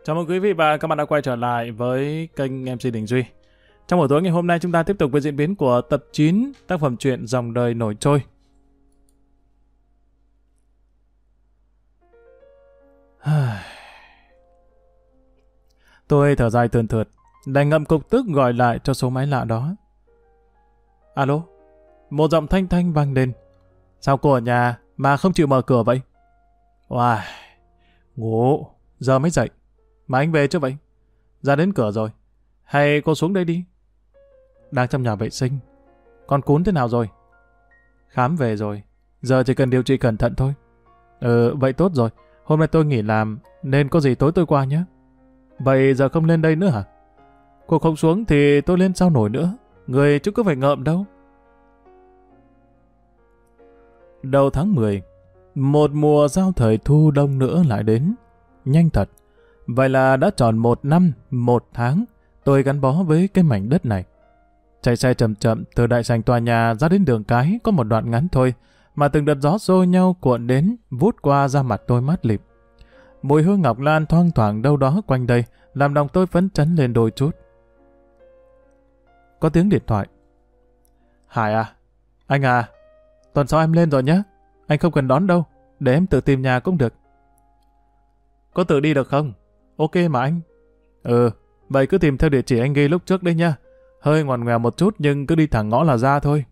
Chào mừng quý vị và các bạn đã quay trở lại với kênh MC Đình Duy. Trong buổi tối ngày hôm nay chúng ta tiếp tục với diễn biến của tập 9 tác phẩm truyện Dòng đời nổi trôi. Tôi thở dài thườn thượt, đành ngậm cục tức gọi lại cho số máy lạ đó. Alo, một giọng thanh thanh vang lên. Sao cô ở nhà mà không chịu mở cửa vậy? Wow, ngủ, giờ mới dậy. Mà anh về chưa vậy? Ra đến cửa rồi. Hay cô xuống đây đi? Đang trong nhà vệ sinh. Con cún thế nào rồi? Khám về rồi. Giờ chỉ cần điều trị cẩn thận thôi. Vậy tốt rồi. Hôm nay tôi nghỉ làm nên có gì tối tôi qua nhé. Vậy giờ không lên đây nữa hả? Cô không xuống thì tôi lên sao nổi nữa. Người chứ có phải ngợm đâu. Đầu tháng 10, một mùa giao thời thu đông nữa lại đến. Nhanh thật. Vậy là đã tròn 1 năm, 1 tháng, tôi gắn bó với cái mảnh đất này. Chạy xe chậm chậm từ đại sảnh tòa nhà ra đến đường cái có một đoạn ngắn thôi, mà từng đợt gió xô nhau cuộn đến, vút qua da mặt tôi mát lịm. Mùi hương ngọc lan thoang thoảng đâu đó quanh đây, làm lòng tôi phấn chấn lên đôi chút. Có tiếng điện thoại. Hải à? Anh à? Tuần sau em lên rồi nhé. Anh không cần đón đâu, để em tự tìm nhà cũng được. Có tự đi được không? Ok mà anh. Vậy cứ tìm theo địa chỉ anh ghi lúc trước đấy nha. Hơi ngoằn ngoèo một chút nhưng cứ đi thẳng ngõ là ra thôi.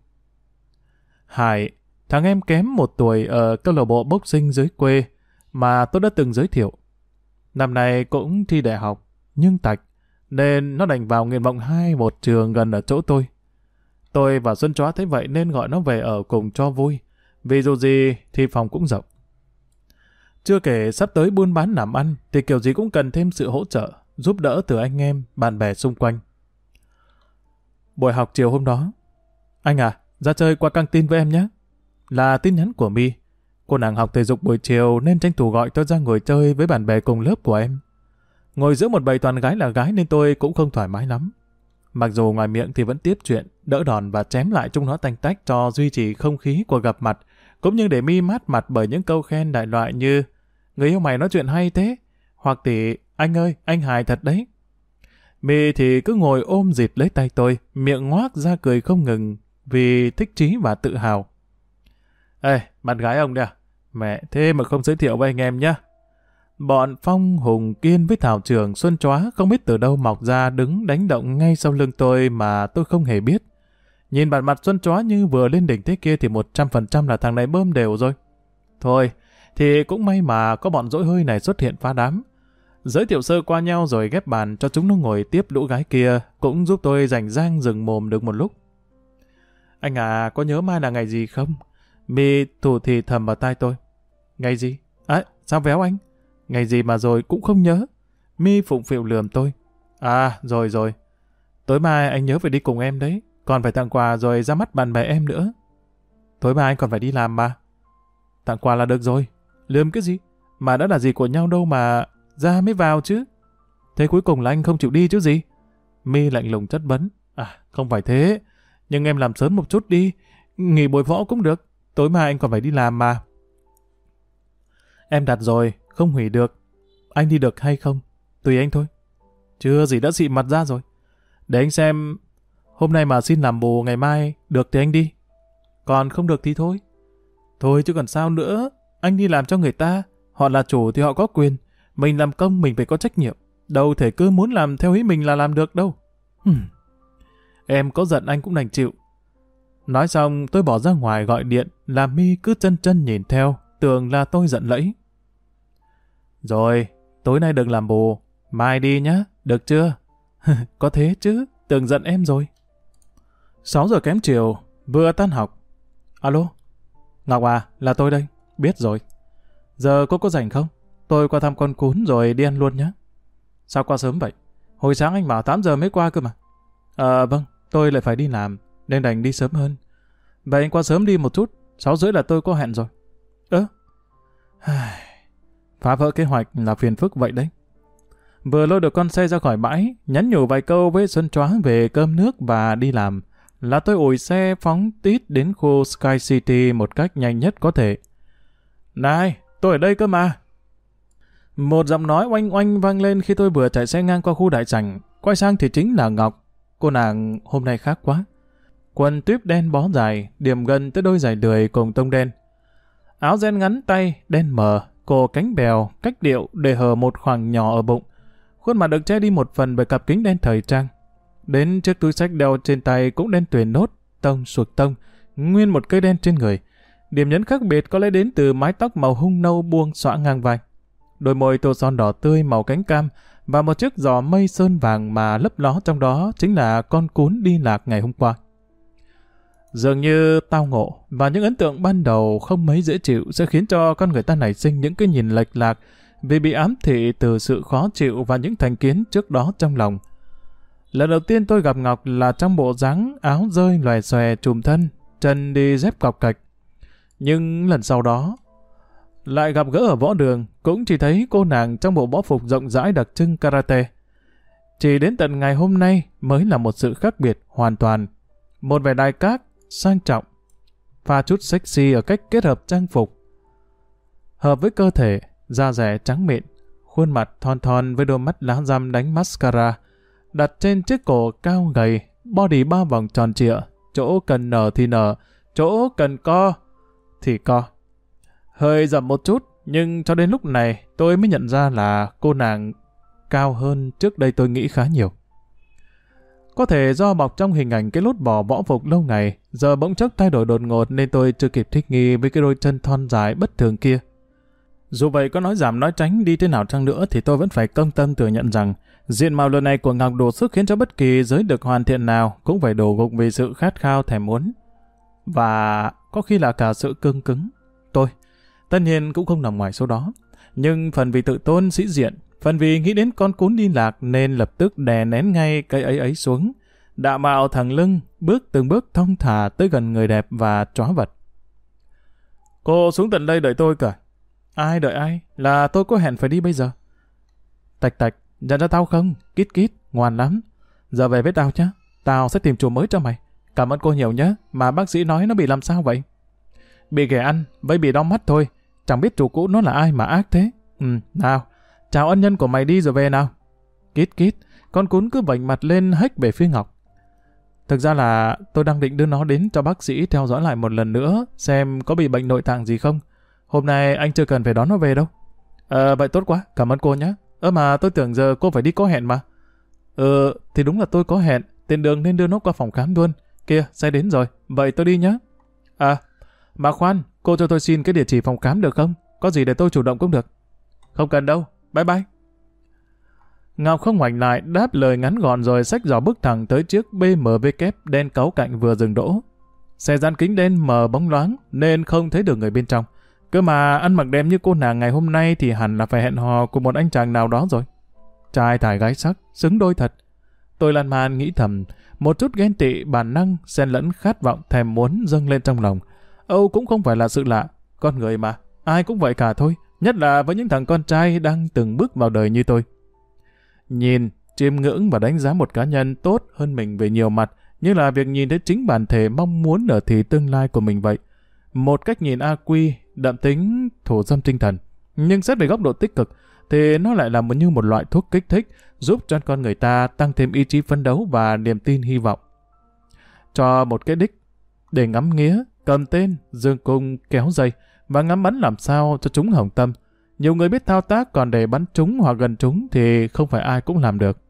Hải, thằng em kém 1 tuổi ở câu lạc bộ boxing dưới quê mà tôi đã từng giới thiệu. Năm nay cũng thi đại học, nhưng tạch, nên nó đành vào nguyện vọng 2 một trường gần ở chỗ tôi. Tôi và Xuân Chóa thấy vậy nên gọi nó về ở cùng cho vui, vì dù gì thì phòng cũng rộng. Chưa kể sắp tới buôn bán làm ăn thì kiểu gì cũng cần thêm sự hỗ trợ, giúp đỡ từ anh em, bạn bè xung quanh. Buổi học chiều hôm đó. Anh à, ra chơi qua căng tin với em nhé. Là tin nhắn của My. Cô nàng học thể dục buổi chiều nên tranh thủ gọi tôi ra ngồi chơi với bạn bè cùng lớp của em. Ngồi giữa một bầy toàn gái là gái nên tôi cũng không thoải mái lắm. Mặc dù ngoài miệng thì vẫn tiếp chuyện, đỡ đòn và chém lại chúng nó tanh tách cho duy trì không khí của gặp mặt, cũng như để My mát mặt bởi những câu khen đại loại như người yêu mày nói chuyện hay thế, hoặc thì anh ơi, anh hài thật đấy. My thì cứ ngồi ôm dịt lấy tay tôi, miệng ngoác ra cười không ngừng vì thích chí và tự hào. Ê, bạn gái ông đây à? Mẹ, thế mà không giới thiệu với anh em nhá. Bọn Phong, Hùng, Kiên với Thảo Trường, Xuân Chóa không biết từ đâu mọc ra đứng đánh động ngay sau lưng tôi mà tôi không hề biết. Nhìn bản mặt Xuân Chóa như vừa lên đỉnh thế kia thì 100% là thằng này bơm đều rồi. Thôi, thì cũng may mà có bọn dỗi hơi này xuất hiện phá đám. Giới thiệu sơ qua nhau rồi ghép bàn cho chúng nó ngồi tiếp lũ gái kia, cũng giúp tôi rảnh rang dừng mồm được một lúc. Anh à, có nhớ mai là ngày gì không? My thủ thì thầm vào tai tôi. Ngày gì? À, sao véo anh? Ngày gì mà rồi cũng không nhớ. My phụng phịu lườm tôi. À, rồi. Tối mai anh nhớ phải đi cùng em đấy. Còn phải tặng quà rồi ra mắt bạn bè em nữa. Tối mai anh còn phải đi làm mà. Tặng quà là được rồi. Lườm cái gì? Mà đã là gì của nhau đâu mà ra mới vào chứ. Thế cuối cùng là anh không chịu đi chứ gì? My lạnh lùng chất vấn. À, không phải thế. Nhưng em làm sớm một chút đi. Nghỉ buổi võ cũng được. Tối mai anh còn phải đi làm mà. Em đặt rồi, không hủy được. Anh đi được hay không? Tùy anh thôi. Chưa gì đã xị mặt ra rồi. Để anh xem. Hôm nay mà xin làm bù ngày mai được thì anh đi. Còn không được thì thôi. Thôi chứ còn sao nữa. Anh đi làm cho người ta. Họ là chủ thì họ có quyền. Mình làm công mình phải có trách nhiệm. Đâu thể cứ muốn làm theo ý mình là làm được đâu. Em có giận anh cũng đành chịu. Nói xong tôi bỏ ra ngoài gọi điện. Làm My cứ chân nhìn theo. Tưởng là tôi giận lẫy. Rồi, tối nay đừng làm bù. Mai đi nhá, được chưa? Có thế chứ, tưởng giận em rồi. 6 giờ kém chiều, vừa tan học. Alo? Ngọc à, là tôi đây. Biết rồi. Giờ cô có rảnh không? Tôi qua thăm con cún rồi đi ăn luôn nhé. Sao qua sớm vậy? Hồi sáng anh bảo 8 giờ mới qua cơ mà. Vâng, tôi lại phải đi làm, nên đành đi sớm hơn. Vậy anh qua sớm đi một chút, 6:30 là tôi có hẹn rồi. Phá vỡ kế hoạch là phiền phức vậy đấy. Vừa lôi được con xe ra khỏi bãi, nhắn nhủ vài câu với Xuân Chóa về cơm nước và đi làm, là tôi ủi xe phóng tít đến khu Sky City một cách nhanh nhất có thể. Này, tôi ở đây cơ mà. Một giọng nói oanh oanh vang lên khi tôi vừa chạy xe ngang qua khu đại sảnh. Quay sang thì chính là Ngọc. Cô nàng hôm nay khác quá. Quần tuyếp đen bó dài, điểm gần tới đôi giày lười cùng tông đen. Áo ren ngắn tay, đen mờ, cổ cánh bèo, cách điệu để hở một khoảng nhỏ ở bụng. Khuôn mặt được che đi một phần bởi cặp kính đen thời trang. Đến chiếc túi xách đeo trên tay cũng đen tuyền nốt, tông suộc tông, nguyên một cây đen trên người. Điểm nhấn khác biệt có lẽ đến từ mái tóc màu hung nâu buông xõa ngang vai. Đôi môi tô son đỏ tươi màu cánh cam và một chiếc giò mây sơn vàng mà lấp ló trong đó chính là con cún đi lạc ngày hôm qua. Dường như tao ngộ và những ấn tượng ban đầu không mấy dễ chịu sẽ khiến cho con người ta nảy sinh những cái nhìn lệch lạc vì bị ám thị từ sự khó chịu và những thành kiến trước đó trong lòng. Lần đầu tiên tôi gặp Ngọc là trong bộ dáng áo rơi lòe xòe trùm thân, chân đi dép cọc cạch. Nhưng lần sau đó, lại gặp gỡ ở võ đường, cũng chỉ thấy cô nàng trong bộ võ phục rộng rãi đặc trưng karate. Chỉ đến tận ngày hôm nay mới là một sự khác biệt hoàn toàn. Một vẻ đai các, sang trọng, pha chút sexy ở cách kết hợp trang phục. Hợp với cơ thể, da dẻ trắng mịn, khuôn mặt thon thon với đôi mắt lá răm đánh mascara, đặt trên chiếc cổ cao gầy, body 3 vòng tròn trịa, chỗ cần nở thì nở, chỗ cần co thì co. Hơi rậm một chút, nhưng cho đến lúc này tôi mới nhận ra là cô nàng cao hơn trước đây tôi nghĩ khá nhiều. Có thể do bọc trong hình ảnh cái lốt bò võ phục lâu ngày, giờ bỗng chốc thay đổi đột ngột nên tôi chưa kịp thích nghi với cái đôi chân thon dài bất thường kia. Dù vậy có nói giảm nói tránh đi thế nào chăng nữa thì tôi vẫn phải công tâm thừa nhận rằng diện mạo lần này của Ngọc đủ sức khiến cho bất kỳ giới được hoàn thiện nào cũng phải đổ gục vì sự khát khao thèm muốn. Và có khi là cả sự cương cứng. Tôi, tất nhiên cũng không nằm ngoài số đó. Nhưng phần vì tự tôn sĩ diện, phần vì nghĩ đến con cún đi lạc nên lập tức đè nén ngay cái ấy xuống. Đạo mạo thẳng lưng, bước từng bước thong thả tới gần người đẹp và chóa vật. Cô xuống tận đây đợi tôi cả. Ai đợi ai? Là tôi có hẹn phải đi bây giờ. Tạch tạch, nhận ra tao không? Kít kít, ngoan lắm. Giờ về với tao nhá. Tao sẽ tìm chùa mới cho mày. Cảm ơn cô nhiều nhé. Mà bác sĩ nói nó bị làm sao vậy? Bị ghẻ ăn, với bị đau mắt thôi. Chẳng biết chủ cũ nó là ai mà ác thế. Nào, chào ân nhân của mày đi rồi về nào. Kít kít, con cún cứ vành mặt lên hếch về phía Ngọc. Thực ra là tôi đang định đưa nó đến cho bác sĩ theo dõi lại một lần nữa, xem có bị bệnh nội tạng gì không. Hôm nay anh chưa cần phải đón nó về đâu. Vậy tốt quá, cảm ơn cô nhé. Mà tôi tưởng giờ cô phải đi có hẹn mà. Thì đúng là tôi có hẹn, tiền đường nên đưa nó qua phòng khám luôn. Kìa, xe đến rồi, vậy tôi đi nhé. Mà khoan, cô cho tôi xin cái địa chỉ phòng khám được không? Có gì để tôi chủ động cũng được. Không cần đâu, bye bye. Ngọc không ngoảnh lại, đáp lời ngắn gọn rồi xách giỏ bước thẳng tới chiếc BMW đen cáu cạnh vừa dừng đỗ. Xe dàn kính đen mờ bóng loáng nên không thấy được người bên trong. Cơ mà ăn mặc đẹp như cô nàng ngày hôm nay thì hẳn là phải hẹn hò cùng một anh chàng nào đó rồi. Trai tài gái sắc, xứng đôi thật. Tôi lan man nghĩ thầm, một chút ghen tị bản năng xen lẫn khát vọng thèm muốn dâng lên trong lòng. Âu cũng không phải là sự lạ, con người mà, ai cũng vậy cả thôi, nhất là với những thằng con trai đang từng bước vào đời như tôi. Nhìn, chiêm ngưỡng và đánh giá một cá nhân tốt hơn mình về nhiều mặt, như là việc nhìn thấy chính bản thể mong muốn ở thì tương lai của mình vậy. Một cách nhìn AQ, đậm tính thủ dâm tinh thần. Nhưng xét về góc độ tích cực, thì nó lại là như một loại thuốc kích thích, giúp cho con người ta tăng thêm ý chí phấn đấu và niềm tin hy vọng. Cho một cái đích, để ngắm nghía, cầm tên, dương cung, kéo dây, và ngắm bắn làm sao cho chúng hồng tâm. Nhiều người biết thao tác, còn để bắn chúng hoặc gần chúng thì không phải ai cũng làm được.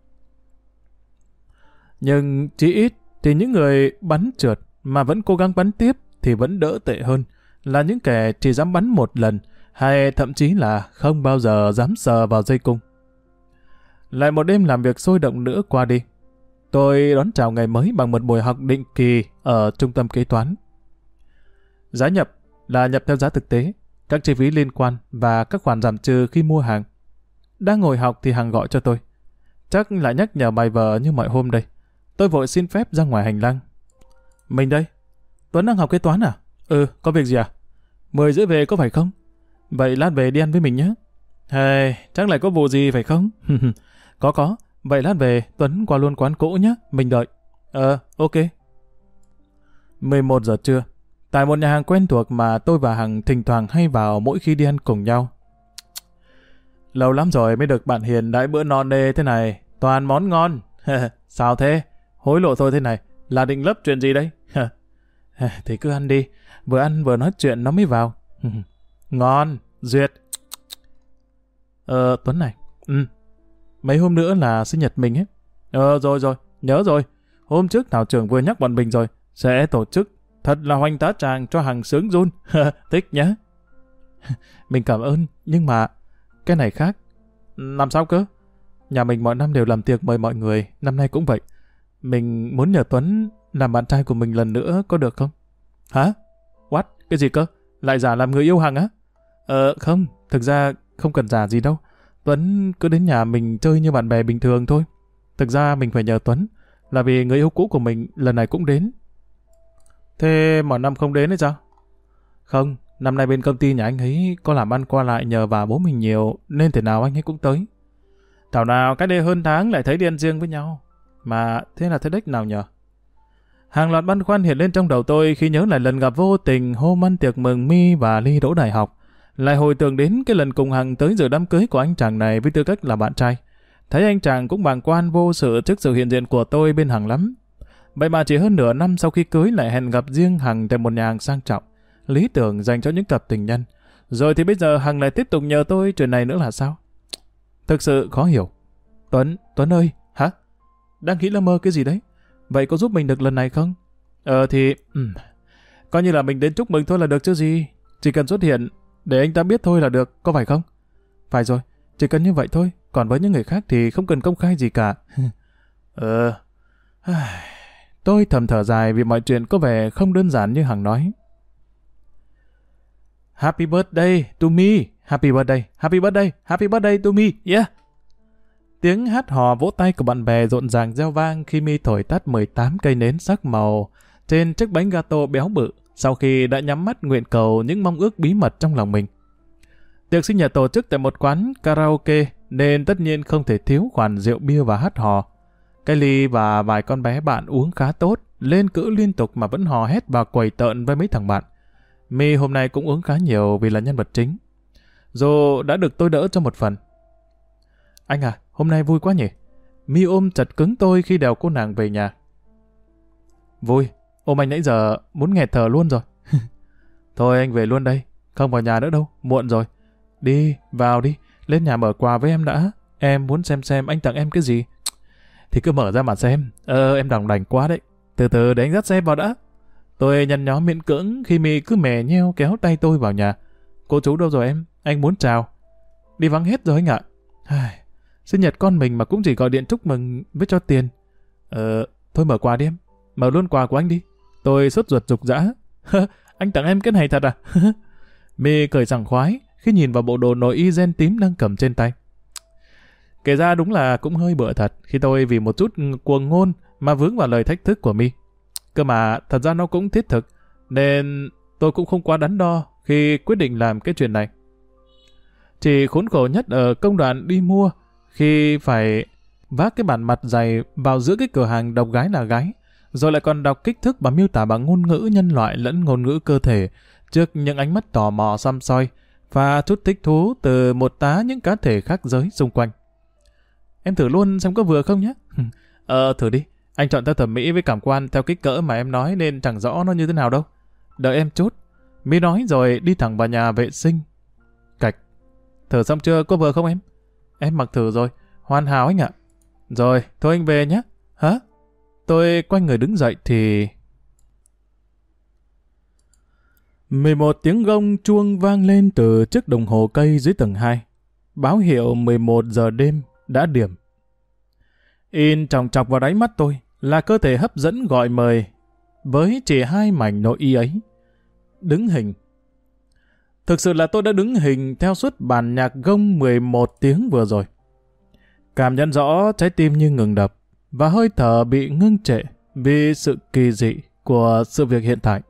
Nhưng chỉ ít thì những người bắn trượt mà vẫn cố gắng bắn tiếp thì vẫn đỡ tệ hơn là những kẻ chỉ dám bắn một lần hay thậm chí là không bao giờ dám sờ vào dây cung. Lại một đêm làm việc sôi động nữa qua đi. Tôi đón chào ngày mới bằng một buổi học định kỳ ở trung tâm kế toán. Giá nhập là nhập theo giá thực tế, các chi phí liên quan và các khoản giảm trừ khi mua hàng. Đang ngồi học thì Hằng gọi cho tôi. Chắc lại nhắc nhở bài vở như mọi hôm đây. Tôi vội xin phép ra ngoài hành lang. Mình đây. Tuấn đang học kế toán à? Có việc gì à? 10:30 về có phải không? Vậy lát về đi ăn với mình nhé. Chắc lại có vụ gì phải không? Có. Vậy lát về Tuấn qua luôn quán cũ nhé. Mình đợi. Ok. 11 giờ trưa. Tại một nhà hàng quen thuộc mà tôi và Hằng thỉnh thoảng hay vào mỗi khi đi ăn cùng nhau. Lâu lắm rồi mới được bạn Hiền đãi bữa no nê thế này, toàn món ngon. Sao thế? Hối lộ tôi thế này, là định lấp chuyện gì đây? Thì cứ ăn đi, vừa ăn vừa nói chuyện nó mới vào. Ngon, Duyệt. Tuấn này, mấy hôm nữa là sinh nhật mình ấy. Rồi, nhớ rồi. Hôm trước Thảo trưởng vừa nhắc bọn mình rồi, sẽ tổ chức thật là hoành tá tràng cho hàng sướng run. Thích nhá. Mình cảm ơn, nhưng mà cái này khác. Làm sao cơ? Nhà mình mọi năm đều làm tiệc mời mọi người, năm nay cũng vậy. Mình muốn nhờ Tuấn làm bạn trai của mình lần nữa, có được không? Hả? What? Cái gì cơ? Lại giả làm người yêu Hằng á? Không, thực ra không cần giả gì đâu. Tuấn cứ đến nhà mình chơi như bạn bè bình thường thôi. Thực ra mình phải nhờ Tuấn, là vì người yêu cũ của mình lần này cũng đến. Thế mọi năm không đến hay sao? Không, năm nay bên công ty nhà anh ấy có làm ăn qua lại nhờ vào bố mình nhiều, nên thể nào anh ấy cũng tới. Thảo nào cách đây hơn tháng lại thấy đi ăn riêng với nhau. Mà thế là thế đếch nào nhờ? Hàng loạt băn khoăn hiện lên trong đầu tôi khi nhớ lại lần gặp vô tình hôm ăn tiệc mừng My và Ly đỗ đại học. Lại hồi tưởng đến cái lần cùng Hằng tới dự đám cưới của anh chàng này với tư cách là bạn trai. Thấy anh chàng cũng bàng quan vô sự trước sự hiện diện của tôi bên Hằng lắm. Vậy mà chỉ hơn nửa năm sau khi cưới lại hẹn gặp riêng Hằng tại một nhà hàng sang trọng, lý tưởng dành cho những cặp tình nhân. Rồi thì bây giờ Hằng lại tiếp tục nhờ tôi chuyện này nữa là sao? Thực sự khó hiểu. Tuấn ơi, hả? Đang nghĩ là mơ cái gì đấy? Vậy có giúp mình được lần này không? Coi như là mình đến chúc mừng thôi là được chứ gì. Chỉ cần xuất hiện để anh ta biết thôi là được, có phải không? Phải rồi, chỉ cần như vậy thôi. Còn với những người khác thì không cần công khai gì cả. Tôi thầm thở dài vì mọi chuyện có vẻ không đơn giản như Hằng nói. Happy birthday to me. Happy birthday, happy birthday, happy birthday to me. Yeah. Tiếng hát hò vỗ tay của bạn bè rộn ràng reo vang khi My thổi tắt 18 cây nến sắc màu trên chiếc bánh gato béo bự sau khi đã nhắm mắt nguyện cầu những mong ước bí mật trong lòng mình. Tiệc sinh nhật tổ chức tại một quán karaoke nên tất nhiên không thể thiếu khoản rượu bia và hát hò. Cái Ly và vài con bé bạn uống khá tốt, lên cữ liên tục mà vẫn hò hét và quẩy tợn với mấy thằng bạn. My hôm nay cũng uống khá nhiều vì là nhân vật chính. Dù đã được tôi đỡ cho một phần. Anh à, hôm nay vui quá nhỉ? My ôm chặt cứng tôi khi đèo cô nàng về nhà. Vui, ôm anh nãy giờ muốn nghẹt thở luôn rồi. Thôi anh về luôn đây, không vào nhà nữa đâu, muộn rồi. Đi, vào đi, lên nhà mở quà với em đã. Em muốn xem anh tặng em cái gì. Thì cứ mở ra mà xem. Em đỏng đảnh quá đấy. Từ từ để anh dắt xe vào đã. Tôi nhăn nhó miễn cưỡng khi My cứ mè nheo kéo tay tôi vào nhà. Cô chú đâu rồi em? Anh muốn chào. Đi vắng hết rồi anh ạ. Sinh nhật con mình mà cũng chỉ gọi điện chúc mừng với cho tiền. Thôi mở quà đi em. Mở luôn quà của anh đi. Tôi sốt ruột rục rã. Anh tặng em cái này thật à? My cười sảng khoái khi nhìn vào bộ đồ nội y ren tím đang cầm trên tay. Kể ra đúng là cũng hơi bựa thật khi tôi vì một chút cuồng ngôn mà vướng vào lời thách thức của My. Cơ mà thật ra nó cũng thiết thực, nên tôi cũng không quá đắn đo khi quyết định làm cái chuyện này. Chỉ khốn khổ nhất ở công đoạn đi mua khi phải vác cái bản mặt dày vào giữa cái cửa hàng đọc gái là gái, rồi lại còn đọc kích thước và miêu tả bằng ngôn ngữ nhân loại lẫn ngôn ngữ cơ thể trước những ánh mắt tò mò săm soi và chút thích thú từ một tá những cá thể khác giới xung quanh. Em thử luôn xem có vừa không nhé. Thử đi. Anh chọn theo thẩm mỹ với cảm quan theo kích cỡ mà em nói nên chẳng rõ nó như thế nào đâu. Đợi em chút. My nói rồi đi thẳng vào nhà vệ sinh. Cạch. Thử xong chưa, có vừa không em? Em mặc thử rồi. Hoàn hảo anh ạ. Rồi, thôi anh về nhé. Hả? Tôi quay người đứng dậy thì... 11 tiếng gông chuông vang lên từ chiếc đồng hồ cây dưới tầng 2. Báo hiệu 11 giờ đêm đã điểm. In chòng chọc vào đáy mắt tôi là cơ thể hấp dẫn gọi mời với chỉ 2 mảnh nội y ấy. Đứng hình. Thực sự là tôi đã đứng hình theo suốt bản nhạc gông 11 tiếng vừa rồi. Cảm nhận rõ trái tim như ngừng đập và hơi thở bị ngưng trệ vì sự kỳ dị của sự việc hiện tại.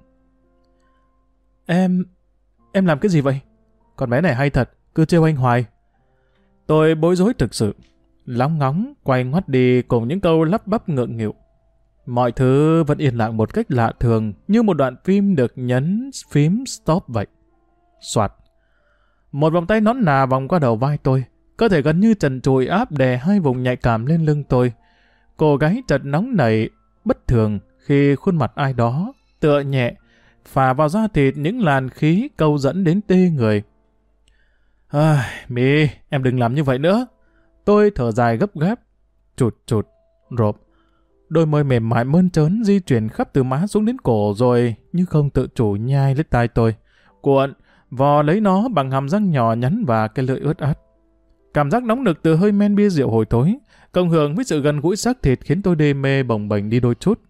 Em làm cái gì vậy? Con bé này hay thật, cứ trêu anh hoài. Tôi bối rối thực sự, lóng ngóng quay ngoắt đi cùng những câu lắp bắp ngượng nghịu. Mọi thứ vẫn yên lặng một cách lạ thường, như một đoạn phim được nhấn phím stop vậy. Soạt. Một vòng tay nõn nà vòng qua đầu vai tôi, Cơ thể gần như trần trụi áp đè hai vùng nhạy cảm lên lưng tôi. Cổ gáy chợt nóng nảy, bất thường khi khuôn mặt ai đó tựa nhẹ, phả vào da thịt những làn khí câu dẫn đến tê người. My, em đừng làm như vậy nữa. Tôi thở dài gấp gáp, chụt chụt, rộp. Đôi môi mềm mại mơn trớn di chuyển khắp từ má xuống đến cổ rồi, như không tự chủ nhai lấy tai tôi, cuộn, vò lấy nó bằng hàm răng nhỏ nhắn và cái lưỡi ướt át. Cảm giác nóng nực từ hơi men bia rượu hồi tối, cộng hưởng với sự gần gũi xác thịt khiến tôi đê mê bồng bềnh đi đôi chút.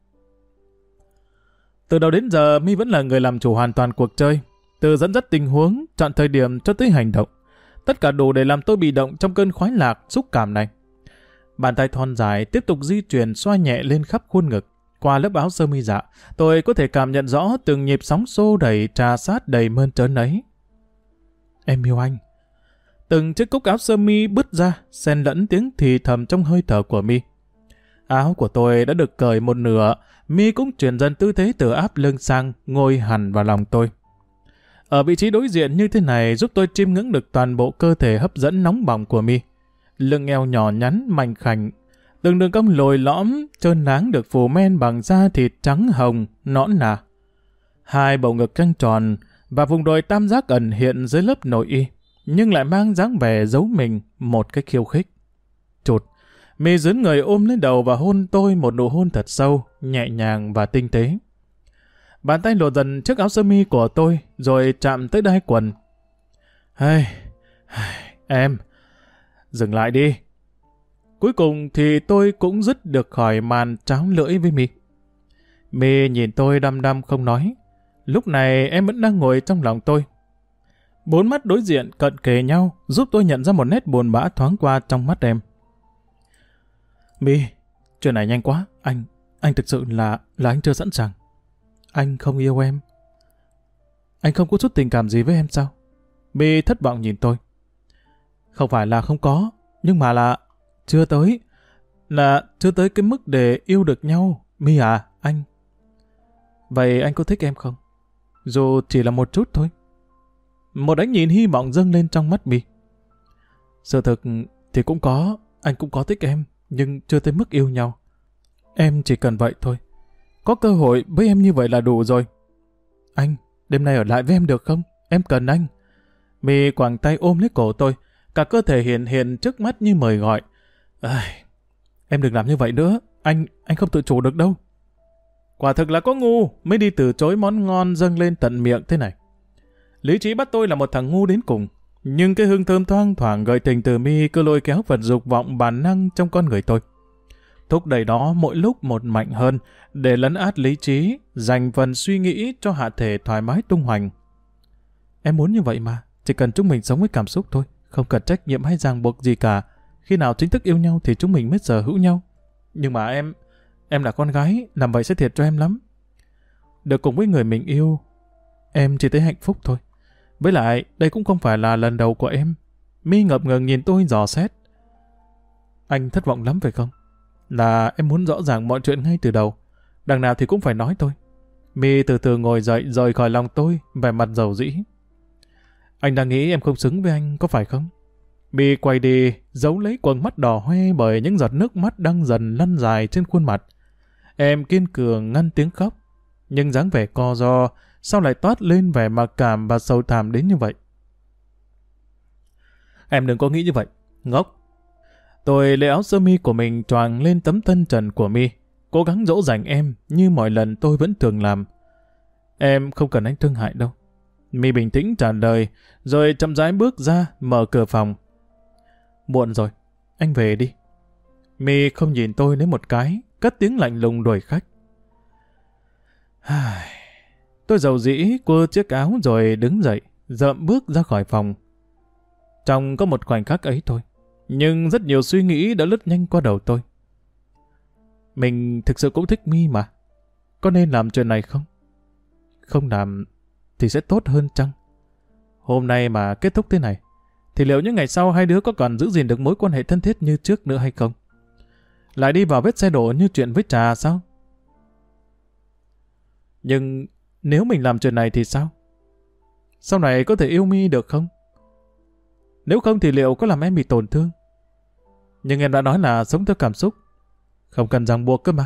Từ đầu đến giờ, My vẫn là người làm chủ hoàn toàn cuộc chơi, từ dẫn dắt tình huống, chọn thời điểm cho tới hành động. Tất cả đủ để làm tôi bị động trong cơn khoái lạc, xúc cảm này. Bàn tay thon dài tiếp tục di chuyển xoa nhẹ lên khắp khuôn ngực. Qua lớp áo sơ mi dạ, tôi có thể cảm nhận rõ từng nhịp sóng xô đẩy trà sát đầy mơn trớn ấy. Em yêu anh. Từng chiếc cúc áo sơ mi bứt ra, xen lẫn tiếng thì thầm trong hơi thở của My. Áo của tôi đã được cởi một nửa, My cũng chuyển dần tư thế từ áp lưng sang, ngồi hẳn vào lòng tôi. Ở vị trí đối diện như thế này giúp tôi chiêm ngưỡng được toàn bộ cơ thể hấp dẫn nóng bỏng của My. Lưng eo nhỏ nhắn, mảnh khảnh, từng đường cong lồi lõm, trơn láng được phủ men bằng da thịt trắng hồng, nõn nà. Hai bầu ngực căng tròn và vùng đồi tam giác ẩn hiện dưới lớp nội y, nhưng lại mang dáng vẻ giấu mình một cách khiêu khích. Chụt, My dướn người ôm lấy đầu và hôn tôi một nụ hôn thật sâu, nhẹ nhàng và tinh tế. Bàn tay lột dần chiếc áo sơ mi của tôi, rồi chạm tới đai quần. Em, dừng lại đi. Cuối cùng thì tôi cũng dứt được khỏi màn tráo lưỡi với My. My nhìn tôi đăm đăm không nói. Lúc này em vẫn đang ngồi trong lòng tôi. Bốn mắt đối diện cận kề nhau, giúp tôi nhận ra một nét buồn bã thoáng qua trong mắt em. My, chuyện này nhanh quá. Anh thực sự là anh chưa sẵn sàng. Anh không yêu em. Anh không có chút tình cảm gì với em sao? My thất vọng nhìn tôi. Không phải là không có, nhưng mà là chưa tới. Là chưa tới cái mức để yêu được nhau. My à, anh. Vậy anh có thích em không? Dù chỉ là một chút thôi. Một ánh nhìn hy vọng dâng lên trong mắt My. Sự thực thì cũng có, anh cũng có thích em, nhưng chưa tới mức yêu nhau. Em chỉ cần vậy thôi. Có cơ hội với em như vậy là đủ rồi. Anh, đêm nay ở lại với em được không? Em cần anh. My quàng tay ôm lấy cổ tôi, cả cơ thể hiện trước mắt như mời gọi. Em đừng làm như vậy nữa, anh không tự chủ được đâu. Quả thực là có ngu mới đi từ chối món ngon dâng lên tận miệng thế này. Lý trí bắt tôi là một thằng ngu đến cùng, nhưng cái hương thơm thoang thoảng gợi tình từ My cứ lôi kéo phần dục vọng bản năng trong con người tôi. Thúc đẩy đó mỗi lúc một mạnh hơn để lấn át lý trí, dành phần suy nghĩ cho hạ thể thoải mái tung hoành. Em muốn như vậy mà, chỉ cần chúng mình sống với cảm xúc thôi, không cần trách nhiệm hay ràng buộc gì cả. Khi nào chính thức yêu nhau thì chúng mình mới sở hữu nhau. Nhưng mà em là con gái, làm vậy sẽ thiệt cho em lắm. Được cùng với người mình yêu, em chỉ thấy hạnh phúc thôi. Với lại, đây cũng không phải là lần đầu của em. My ngập ngừng nhìn tôi dò xét. Anh thất vọng lắm phải không? Là em muốn rõ ràng mọi chuyện ngay từ đầu. Đằng nào thì cũng phải nói thôi. My từ từ ngồi dậy rời khỏi lòng tôi, vẻ mặt dầu dĩ. Anh đang nghĩ em không xứng với anh, có phải không? My quay đi, giấu lấy quầng mắt đỏ hoe bởi những giọt nước mắt đang dần lăn dài trên khuôn mặt. Em kiên cường ngăn tiếng khóc, nhưng dáng vẻ co ro, sao lại toát lên vẻ mặc cảm và sầu thảm đến như vậy? Em đừng có nghĩ như vậy, ngốc. Tôi lấy áo sơ mi của mình choàng lên tấm thân trần của My, cố gắng dỗ dành em như mọi lần tôi vẫn thường làm. Em không cần anh thương hại đâu. My bình tĩnh trả lời, rồi chậm rãi bước ra, mở cửa phòng. Muộn rồi, anh về đi. My không nhìn tôi lấy một cái, cất tiếng lạnh lùng đuổi khách. Tôi dầu dĩ quơ chiếc áo rồi đứng dậy, dợm bước ra khỏi phòng. Trong có một khoảnh khắc ấy thôi, nhưng rất nhiều suy nghĩ đã lướt nhanh qua đầu tôi. Mình thực sự cũng thích My mà. Có nên làm chuyện này không? Không làm thì sẽ tốt hơn chăng? Hôm nay mà kết thúc thế này, thì liệu những ngày sau hai đứa có còn giữ gìn được mối quan hệ thân thiết như trước nữa hay không? Lại đi vào vết xe đổ như chuyện với Trà sao? Nhưng nếu mình làm chuyện này thì sao? Sau này có thể yêu My được không? Nếu không thì liệu có làm em bị tổn thương? Nhưng em đã nói là sống theo cảm xúc, không cần ràng buộc cơ mà.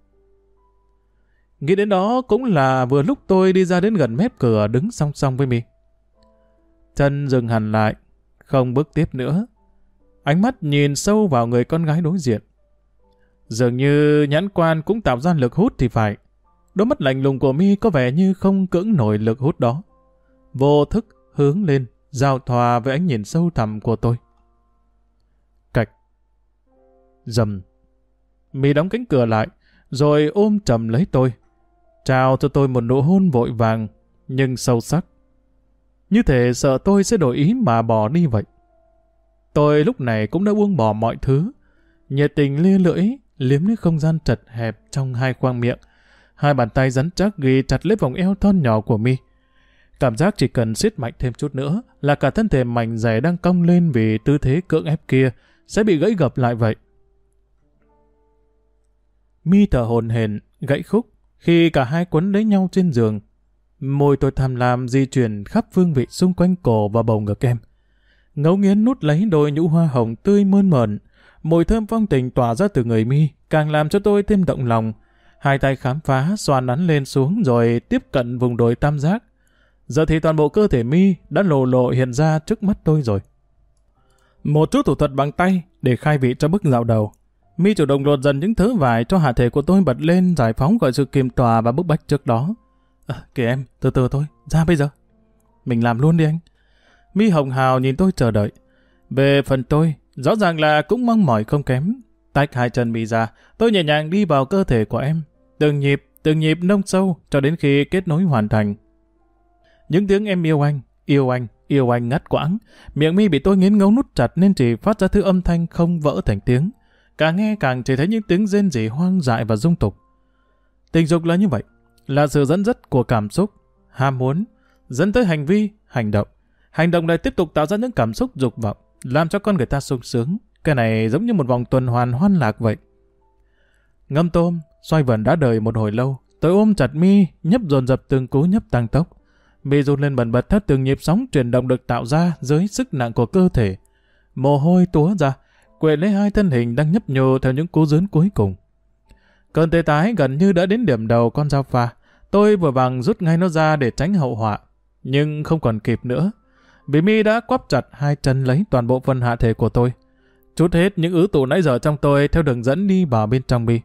Nghĩ đến đó cũng là vừa lúc tôi đi ra đến gần mép cửa đứng song song với My. Chân dừng hẳn lại, không bước tiếp nữa. Ánh mắt nhìn sâu vào người con gái đối diện. Dường như nhãn quan cũng tạo ra lực hút thì phải. Đôi mắt lạnh lùng của My có vẻ như không cưỡng nổi lực hút đó. Vô thức hướng lên, giao thoa với ánh nhìn sâu thẳm của tôi. Cạch. Rầm. My đóng cánh cửa lại, rồi ôm chầm lấy tôi. Trao cho tôi một nụ hôn vội vàng, nhưng sâu sắc. Như thể sợ tôi sẽ đổi ý mà bỏ đi vậy. Tôi lúc này cũng đã buông bỏ mọi thứ. Nhiệt tình lia lưỡi, liếm lấy không gian chật hẹp trong hai khoang miệng. Hai bàn tay rắn chắc ghi chặt lấy vòng eo thon nhỏ của My. Cảm giác chỉ cần siết mạnh thêm chút nữa là cả thân thể mảnh dẻ đang cong lên vì tư thế cưỡng ép kia sẽ bị gãy gập lại vậy. My thở hổn hển, gãy khúc khi cả hai quấn lấy nhau trên giường. Môi tôi tham lam di chuyển khắp phương vị xung quanh cổ và bầu ngực em. Ngấu nghiến nút lấy đôi nhũ hoa hồng tươi mơn mởn. Mùi thơm phong tình tỏa ra từ người My càng làm cho tôi thêm động lòng. Hai tay khám phá, xoa nắn lên xuống rồi tiếp cận vùng đồi tam giác. Giờ thì toàn bộ cơ thể My đã lộ lộ hiện ra trước mắt tôi rồi. Một chút thủ thuật bằng tay để khai vị cho bức dạo đầu. My chủ động lột dần những thớ vải cho hạ thể của tôi bật lên, giải phóng khỏi sự kiềm tòa và bức bách trước đó. Kìa em, từ từ thôi, ra bây giờ. Mình làm luôn đi anh. My hồng hào nhìn tôi chờ đợi. Về phần tôi, rõ ràng là cũng mong mỏi không kém. Tách hai chân My ra, tôi nhẹ nhàng đi vào cơ thể của em. Từng nhịp nông sâu cho đến khi kết nối hoàn thành. Những tiếng em yêu anh ngắt quãng. Miệng My bị tôi nghiến ngấu nút chặt nên chỉ phát ra thứ âm thanh không vỡ thành tiếng. Càng nghe càng chỉ thấy những tiếng rên rỉ hoang dại và dung tục. Tình dục là như vậy, là sự dẫn dắt của cảm xúc, ham muốn, dẫn tới hành vi, hành động. Hành động này tiếp tục tạo ra những cảm xúc dục vọng, làm cho con người ta sung sướng. Cái này giống như một vòng tuần hoàn hoan lạc vậy. Ngâm tôm, xoay vần đã đời một hồi lâu. Tôi ôm chặt My, nhấp dồn dập từng cú nhấp tăng tốc. My run lên bần bật thắt từng nhịp sóng chuyển động được tạo ra dưới sức nặng của cơ thể. Mồ hôi túa ra, quện lấy hai thân hình đang nhấp nhô theo những cú dướn cuối cùng. Cơn tê tái gần như đã đến điểm đầu con dao pha. Tôi vừa vàng rút ngay nó ra để tránh hậu họa, nhưng không còn kịp nữa. Vì My đã quắp chặt hai chân lấy toàn bộ phần hạ thể của tôi, trút hết những ứ tụ nãy giờ trong tôi theo đường dẫn đi vào bên trong My.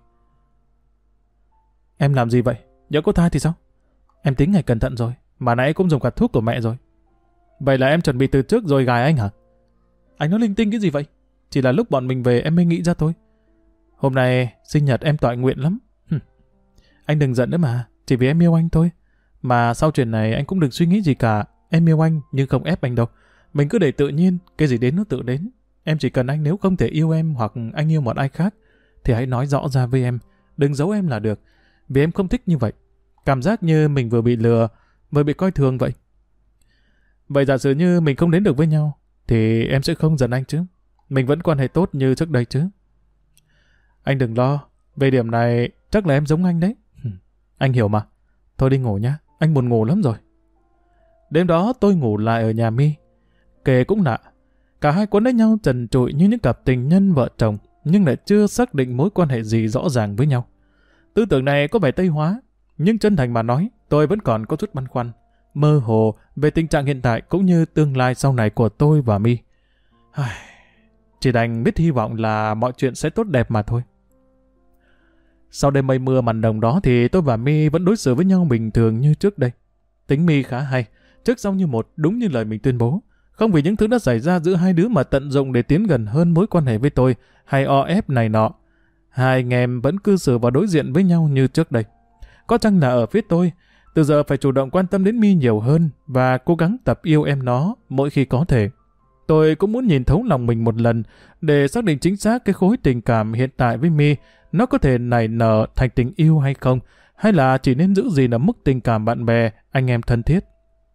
Em làm gì vậy? Nhỡ có thai thì sao? Em tính ngày cẩn thận rồi, mà nãy cũng dùng cả thuốc của mẹ rồi. Vậy là em chuẩn bị từ trước rồi gài anh hả? Anh nói linh tinh cái gì vậy? Chỉ là lúc bọn mình về em mới nghĩ ra thôi. Hôm nay sinh nhật em toại nguyện lắm. Anh đừng giận nữa mà, chỉ vì em yêu anh thôi. Mà sau chuyện này anh cũng đừng suy nghĩ gì cả. Em yêu anh nhưng không ép anh đâu. Mình cứ để tự nhiên, cái gì đến nó tự đến. Em chỉ cần anh nếu không thể yêu em hoặc anh yêu một ai khác, thì hãy nói rõ ra với em. Đừng giấu em là được. Vì em không thích như vậy. Cảm giác như mình vừa bị lừa, vừa bị coi thường vậy. Vậy giả sử như mình không đến được với nhau, thì em sẽ không giận anh chứ. Mình vẫn quan hệ tốt như trước đây chứ. Anh đừng lo. Về điểm này chắc là em giống anh đấy. Anh hiểu mà. Thôi đi ngủ nhá. Anh buồn ngủ lắm rồi. Đêm đó tôi ngủ lại ở nhà My. Kể cũng lạ. Cả hai quấn lấy nhau trần trụi như những cặp tình nhân vợ chồng, nhưng lại chưa xác định mối quan hệ gì rõ ràng với nhau. Tư tưởng này có vẻ Tây hóa, nhưng chân thành mà nói, tôi vẫn còn có chút băn khoăn, mơ hồ về tình trạng hiện tại cũng như tương lai sau này của tôi và My. Chỉ đành biết hy vọng là mọi chuyện sẽ tốt đẹp mà thôi. Sau đêm mây mưa màn đồng đó thì tôi và My vẫn đối xử với nhau bình thường như trước đây. Tính My khá hay, trước sau như một, đúng như lời mình tuyên bố. Không vì những thứ đã xảy ra giữa hai đứa mà tận dụng để tiến gần hơn mối quan hệ với tôi, hay o ép này nọ. Hai anh em vẫn cư xử và đối diện với nhau như trước đây. Có chăng là ở phía tôi, từ giờ phải chủ động quan tâm đến My nhiều hơn và cố gắng tập yêu em nó mỗi khi có thể. Tôi cũng muốn nhìn thấu lòng mình một lần để xác định chính xác cái khối tình cảm hiện tại với My nó có thể nảy nở thành tình yêu hay không, hay là chỉ nên giữ gìn ở mức tình cảm bạn bè, anh em thân thiết.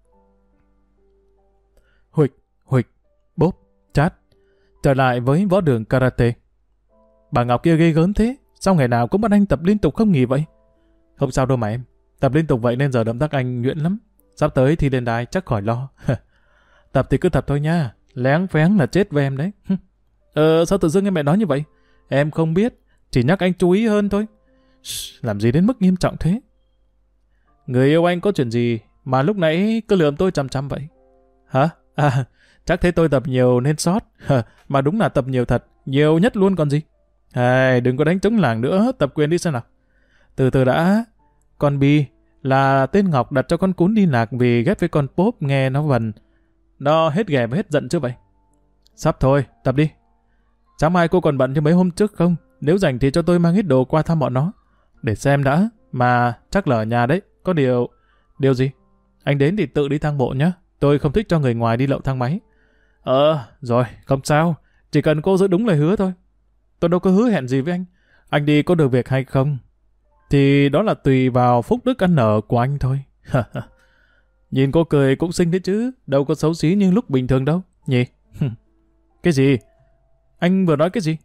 Huỵch, bốp, chát. Trở lại với võ đường karate. Bà Ngọc kia ghê gớm thế, sao ngày nào cũng bắt anh tập liên tục không nghỉ vậy? Không sao đâu mà em, tập liên tục vậy nên giờ động tác anh nhuyễn lắm. Sắp tới thì lên đài chắc khỏi lo. Tập thì cứ tập thôi nha, Léng phéng là chết với em đấy. Sao tự dưng em lại nói như vậy? Em không biết, chỉ nhắc anh chú ý hơn thôi. Làm gì đến mức nghiêm trọng thế? Người yêu anh có chuyện gì mà lúc nãy cứ lườm tôi chằm chằm vậy? Hả? Chắc thấy tôi tập nhiều nên sót. Mà đúng là tập nhiều thật, nhiều nhất luôn còn gì. Đừng có đánh trống lảng nữa, tập quyền đi xem nào. Từ từ đã. Con Bi là tên Ngọc đặt cho con cún đi lạc vì ghét với con Pốp nghe nó vần. Nó hết ghẻ và hết giận chưa vậy? Sắp thôi, tập đi. Sáng mai cô còn bận như mấy hôm trước không? Nếu rảnh thì cho tôi mang ít đồ qua thăm bọn nó. Để xem đã. Mà chắc là ở nhà đấy. Có điều... Điều gì? Anh đến thì tự đi thang bộ nhé. Tôi không thích cho người ngoài đi lậu thang máy. Rồi, không sao. Chỉ cần cô giữ đúng lời hứa thôi. Tôi đâu có hứa hẹn gì với anh. Anh đi có được việc hay không? Thì đó là tùy vào phúc đức ăn nở của anh thôi. Nhìn cô cười cũng xinh đấy chứ. Đâu có xấu xí như lúc bình thường đâu. Nhỉ? Cái gì? Anh vừa nói cái gì?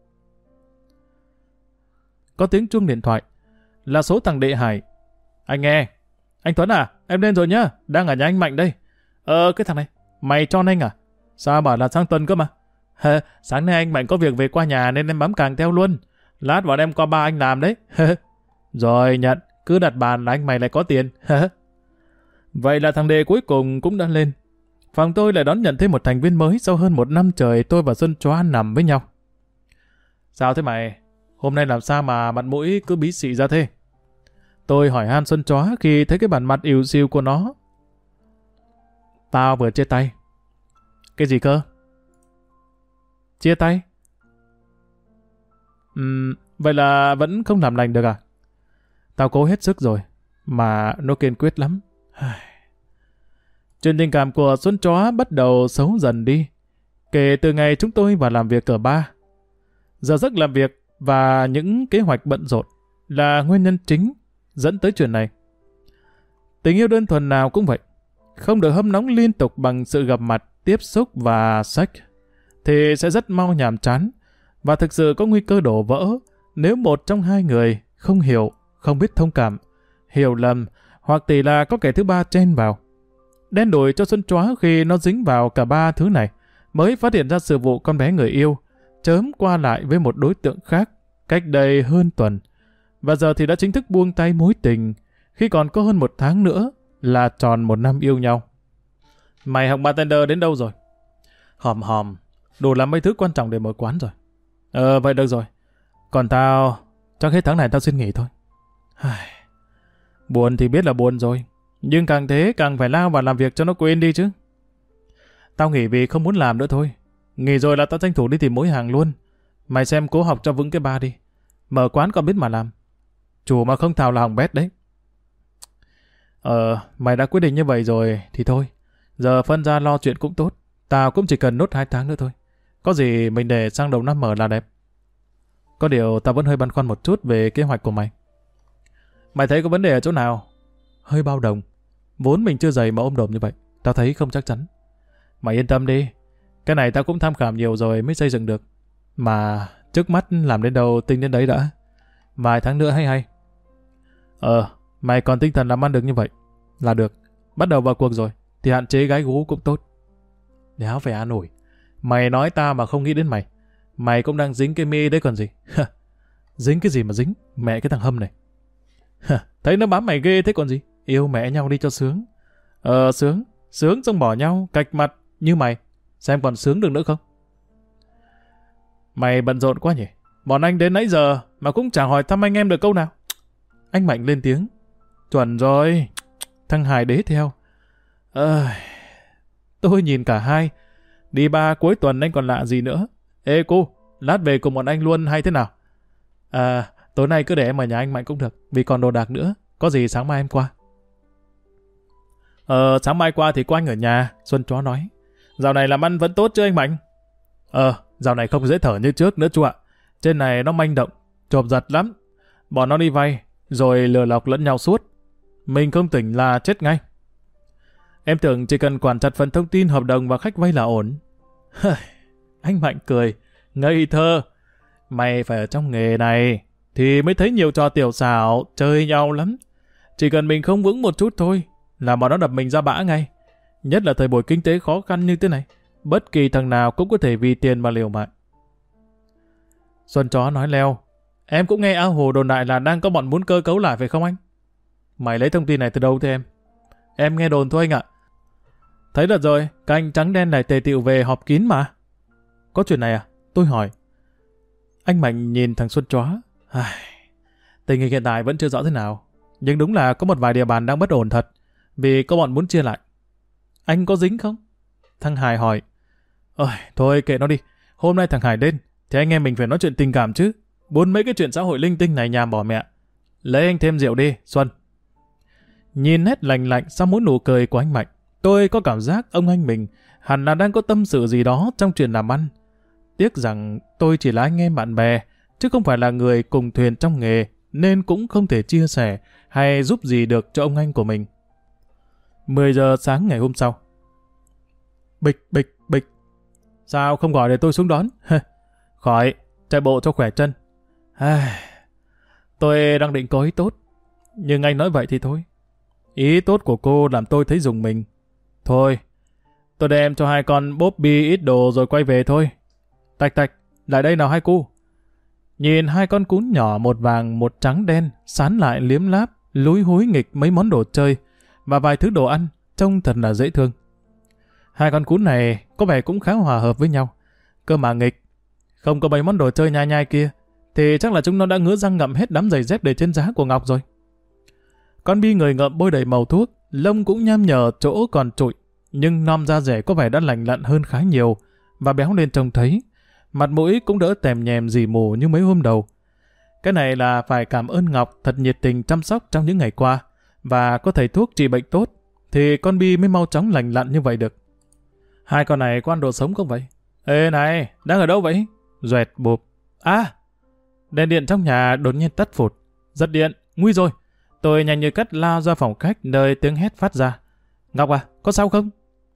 Có tiếng chuông điện thoại. Là số thằng Đệ Hải. Anh nghe. Anh Tuấn à? Em lên rồi nhá. Đang ở nhà anh Mạnh đây. Cái thằng này. Mày cho anh à? Sao bảo là sang tuần cơ mà? Sáng nay anh Mạnh có việc về qua nhà nên em bám càng theo luôn. Lát bọn em qua ba anh làm đấy. Rồi nhận. Cứ đặt bàn là anh mày lại có tiền. Vậy là thằng Đệ cuối cùng cũng đã lên. Phòng tôi lại đón nhận thêm một thành viên mới sau hơn 1 năm trời tôi và Xuân Chóa nằm với nhau. Sao thế mày? Hôm nay làm sao mà mặt mũi cứ bí xị ra thế? Tôi hỏi han Xuân Chóa khi thấy cái bản mặt ỉu xìu của nó. Tao vừa chia tay. Cái gì cơ? Chia tay? Vậy là vẫn không làm lành được à? Tao cố hết sức rồi, mà nó kiên quyết lắm. Chuyện tình cảm của Xuân Chóa bắt đầu xấu dần đi, kể từ ngày chúng tôi vào làm việc ở bar. Giờ giấc làm việc và những kế hoạch bận rộn là nguyên nhân chính dẫn tới chuyện này. Tình yêu đơn thuần nào cũng vậy, không được hâm nóng liên tục bằng sự gặp mặt, tiếp xúc và sex, thì sẽ rất mau nhàm chán và thực sự có nguy cơ đổ vỡ nếu một trong hai người không hiểu, không biết thông cảm, hiểu lầm hoặc tỷ là có kẻ thứ ba chen vào. Đen đủi cho Xuân Chóa khi nó dính vào cả ba thứ này, mới phát hiện ra sự vụ con bé người yêu chớm qua lại với một đối tượng khác cách đây hơn tuần, và giờ thì đã chính thức buông tay mối tình khi còn có hơn 1 tháng nữa là tròn 1 năm yêu nhau. Mày học bartender đến đâu rồi? Hòm, đủ làm mấy thứ quan trọng để mở quán rồi. Vậy được rồi. Còn tao, chắc hết tháng này tao xin nghỉ thôi. Buồn thì biết là buồn rồi, nhưng càng thế càng phải lao vào làm việc cho nó quên đi chứ. Tao nghỉ vì không muốn làm nữa thôi. Nghỉ rồi là tao tranh thủ đi tìm mối hàng luôn. Mày xem cố học cho vững cái bar đi. Mở quán còn biết mà làm. Chủ mà không thào là hỏng bét đấy. Mày đã quyết định như vậy rồi thì thôi. Giờ phân ra lo chuyện cũng tốt. Tao cũng chỉ cần nốt 2 tháng nữa thôi. Có gì mình để sang đầu năm mở là đẹp. Có điều tao vẫn hơi băn khoăn một chút về kế hoạch của mày. Mày thấy có vấn đề ở chỗ nào? Hơi bao đồng. Vốn mình chưa dày mà ôm đồm như vậy. Tao thấy không chắc chắn. Mày yên tâm đi. Cái này tao cũng tham khảo nhiều rồi mới xây dựng được. Mà trước mắt làm đến đâu tính đến đấy đã. Vài tháng nữa hay. Mày còn tinh thần làm ăn được như vậy là được. Bắt đầu vào cuộc rồi thì hạn chế gái gú cũng tốt. Đéo phải an ủi. Mày nói tao mà không nghĩ đến mày. Mày cũng đang dính cái mê đấy còn gì. Dính cái gì mà dính? Mẹ cái thằng Hâm này. Thấy nó bám mày ghê thế còn gì. Yêu mẹ nhau đi cho sướng. Sướng xong bỏ nhau cạch mặt như mày. Xem còn sướng được nữa không? Mày bận rộn quá nhỉ. Bọn anh đến nãy giờ mà cũng chẳng hỏi thăm anh em được câu nào. Anh Mạnh lên tiếng. Chuẩn rồi. Thằng Hải đế theo. Tôi nhìn cả hai. Đi bar cuối tuần anh còn lạ gì nữa. Ê cô, lát về cùng bọn anh luôn hay thế nào? Tối nay cứ để em ở nhà anh Mạnh cũng được. Vì còn đồ đạc nữa. Có gì sáng mai em qua. Sáng mai qua thì có anh ở nhà. Xuân Chó nói. Dạo này làm ăn vẫn tốt chứ anh Mạnh? Dạo này không dễ thở như trước nữa chú ạ. Trên này nó manh động, chộp giật lắm. Bọn nó đi vay, rồi lừa lọc lẫn nhau suốt. Mình không tỉnh là chết ngay. Em tưởng chỉ cần quản chặt phần thông tin hợp đồng và khách vay là ổn. Anh Mạnh cười, ngây thơ. Mày phải ở trong nghề này, thì mới thấy nhiều trò tiểu xảo, chơi nhau lắm. Chỉ cần mình không vững một chút thôi, là bọn nó đập mình ra bã ngay. Nhất là thời buổi kinh tế khó khăn như thế này. Bất kỳ thằng nào cũng có thể vì tiền mà liều mạng. Xuân chó nói leo. Em cũng nghe ao hồ đồn đại là đang có bọn muốn cơ cấu lại phải không anh? Mày lấy thông tin này từ đâu thế em? Em nghe đồn thôi anh ạ. Thấy được rồi, các anh trắng đen này tề tựu về họp kín mà. Có chuyện này à? Tôi hỏi. Anh Mạnh nhìn thằng Xuân chó. Tình hình hiện tại vẫn chưa rõ thế nào. Nhưng đúng là có một vài địa bàn đang bất ổn thật. Vì có bọn muốn chia lại. Anh có dính không? Thằng Hải hỏi. Thôi kệ nó đi. Hôm nay thằng Hải đến thì anh em mình phải nói chuyện tình cảm chứ. Buôn mấy cái chuyện xã hội linh tinh này nhàm bỏ mẹ. Lấy anh thêm rượu đi, Xuân. Nhìn nét lành lạnh sau mỗi nụ cười của anh Mạnh, tôi có cảm giác ông anh mình hẳn là đang có tâm sự gì đó trong chuyện làm ăn. Tiếc rằng tôi chỉ là anh em bạn bè, chứ không phải là người cùng thuyền trong nghề, nên cũng không thể chia sẻ hay giúp gì được cho ông anh của mình. 10 giờ sáng ngày hôm sau. Bịch bịch bịch. Sao không gọi để tôi xuống đón? Khỏi, chạy bộ cho khỏe chân. Tôi đang định có ý tốt, nhưng anh nói vậy thì thôi. Ý tốt của cô làm tôi thấy rùng mình. Thôi, tôi đem cho hai con Bobby ít đồ rồi quay về thôi. Tạch tạch, lại đây nào hai cu. Nhìn hai con cún nhỏ một vàng một trắng đen sán lại liếm láp, lúi húi nghịch mấy món đồ chơi và vài thứ đồ ăn, trông thật là dễ thương. Hai con cún này có vẻ cũng khá hòa hợp với nhau. Cơ mà nghịch, không có mấy món đồ chơi nhai nhai kia, thì chắc là chúng nó đã ngứa răng ngậm hết đám giày dép để trên giá của Ngọc rồi. Con Bi người ngợm bôi đầy màu thuốc, lông cũng nham nhở chỗ còn trụi, nhưng nom da rẻ có vẻ đã lành lặn hơn khá nhiều và béo lên trông thấy. Mặt mũi cũng đỡ tèm nhèm dì mù như mấy hôm đầu. Cái này là phải cảm ơn Ngọc thật nhiệt tình chăm sóc trong những ngày qua, và có thầy thuốc trị bệnh tốt, thì con Bi mới mau chóng lành lặn như vậy được. Hai con này có ăn đồ sống không vậy? Ê này, đang ở đâu vậy? Duẹt bụp. Đèn điện trong nhà đột nhiên tắt phụt. Giật điện, nguy rồi. Tôi nhanh như cắt lao ra phòng khách nơi tiếng hét phát ra. Ngọc à, có sao không?